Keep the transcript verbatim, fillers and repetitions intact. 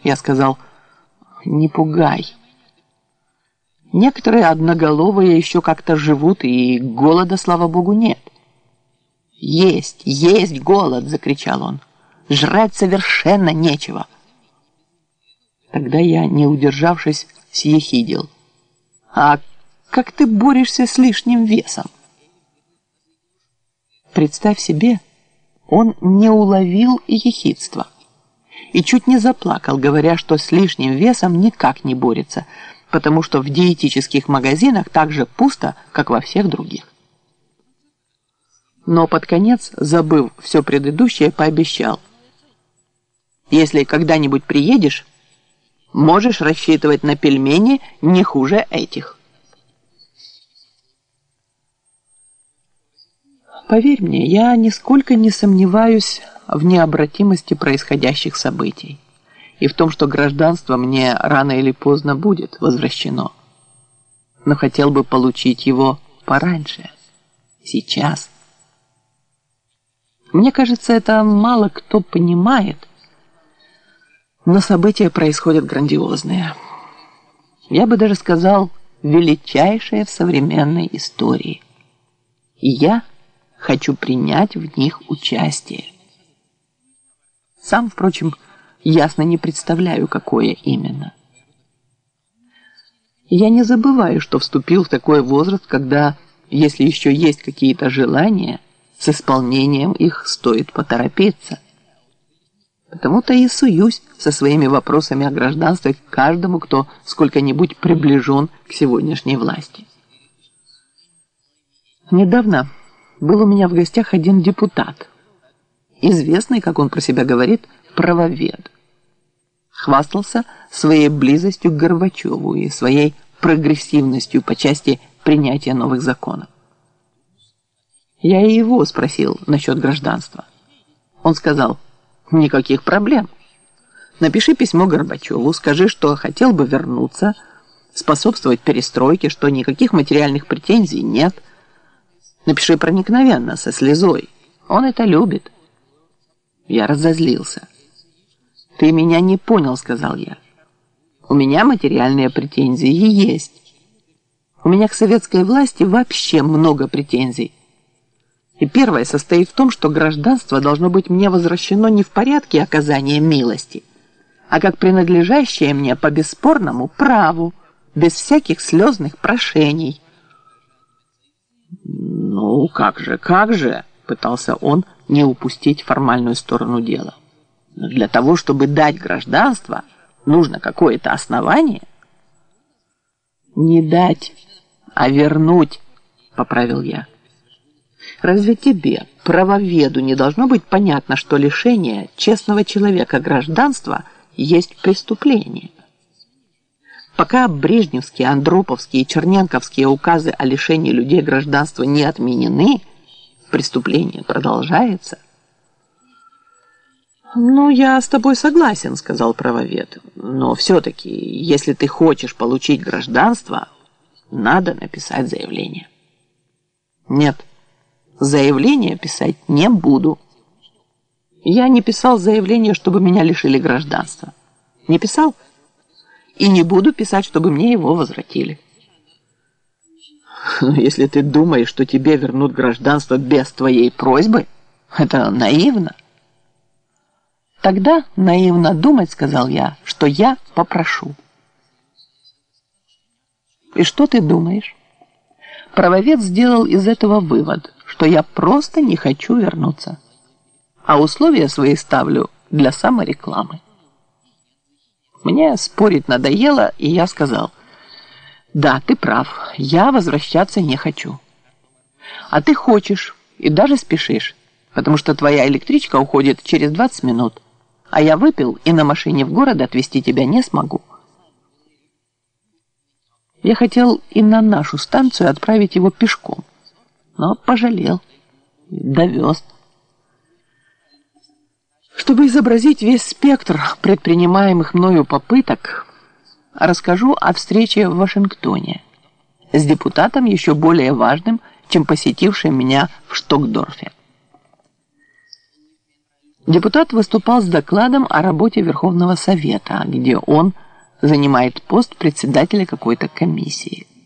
Я сказал: не пугай. Некоторые одноголовые еще как-то живут, и голода, слава богу, нет. Есть, есть голод, закричал он. Жрать совершенно нечего. Тогда я, не удержавшись, съехидил: а как ты борешься с лишним весом? Представь себе, он не уловил ехидства и чуть не заплакал, говоря, что с лишним весом никак не борется, потому что в диетических магазинах так же пусто, как во всех других. Но под конец, забыв все предыдущее, пообещал: если когда-нибудь приедешь, можешь рассчитывать на пельмени не хуже этих. Поверь мне, я нисколько не сомневаюсь в необратимости происходящих событий и в том, что гражданство мне рано или поздно будет возвращено. Но хотел бы получить его пораньше, сейчас. Мне кажется, это мало кто понимает, но события происходят грандиозные. Я бы даже сказал, величайшие в современной истории. И я хочу принять в них участие. Сам, впрочем, ясно не представляю, какое именно. Я не забываю, что вступил в такой возраст, когда, если еще есть какие-то желания, с исполнением их стоит поторопиться. Потому-то и суюсь со своими вопросами о гражданстве к каждому, кто сколько-нибудь приближен к сегодняшней власти. Недавно был у меня в гостях один депутат, известный, как он про себя говорит, правовед. Хвастался своей близостью к Горбачеву и своей прогрессивностью по части принятия новых законов. Я и его спросил насчет гражданства. Он сказал: никаких проблем. Напиши письмо Горбачеву, скажи, что хотел бы вернуться, способствовать перестройке, что никаких материальных претензий нет. Напиши проникновенно, со слезой. Он это любит. Я разозлился. Ты меня не понял, сказал я. У меня материальные претензии есть. У меня к советской власти вообще много претензий. И первое состоит в том, что гражданство должно быть мне возвращено не в порядке оказания милости, а как принадлежащее мне по бесспорному праву, без всяких слезных прошений. «Ну, как же, как же?» – пытался он не упустить формальную сторону дела. «Но для того, чтобы дать гражданство, нужно какое-то основание». «Не дать, а вернуть», – поправил я. «Разве тебе, правоведу, не должно быть понятно, что лишение честного человека гражданства есть преступление? Пока брежневские, андроповские и черненковские указы о лишении людей гражданства не отменены, преступление продолжается». «Ну, я с тобой согласен», — сказал правовед. «Но все-таки, если ты хочешь получить гражданство, надо написать заявление». «Нет, заявление писать не буду. Я не писал заявление, чтобы меня лишили гражданства. Не писал? И не буду писать, чтобы мне его возвратили». «Но если ты думаешь, что тебе вернут гражданство без твоей просьбы, это наивно». «Тогда наивно думать, — сказал я, — что я попрошу». И что ты думаешь? Правовед сделал из этого вывод, что я просто не хочу вернуться, а условия свои ставлю для саморекламы. Мне спорить надоело, и я сказал: «Да, ты прав, я возвращаться не хочу. А ты хочешь и даже спешишь, потому что твоя электричка уходит через двадцать минут, а я выпил и на машине в город отвезти тебя не смогу». Я хотел и на нашу станцию отправить его пешком, но пожалел, довез. Чтобы изобразить весь спектр предпринимаемых мною попыток, расскажу о встрече в Вашингтоне с депутатом еще более важным, чем посетившим меня в Штокдорфе. Депутат выступал с докладом о работе Верховного Совета, где он занимает пост председателя какой-то комиссии.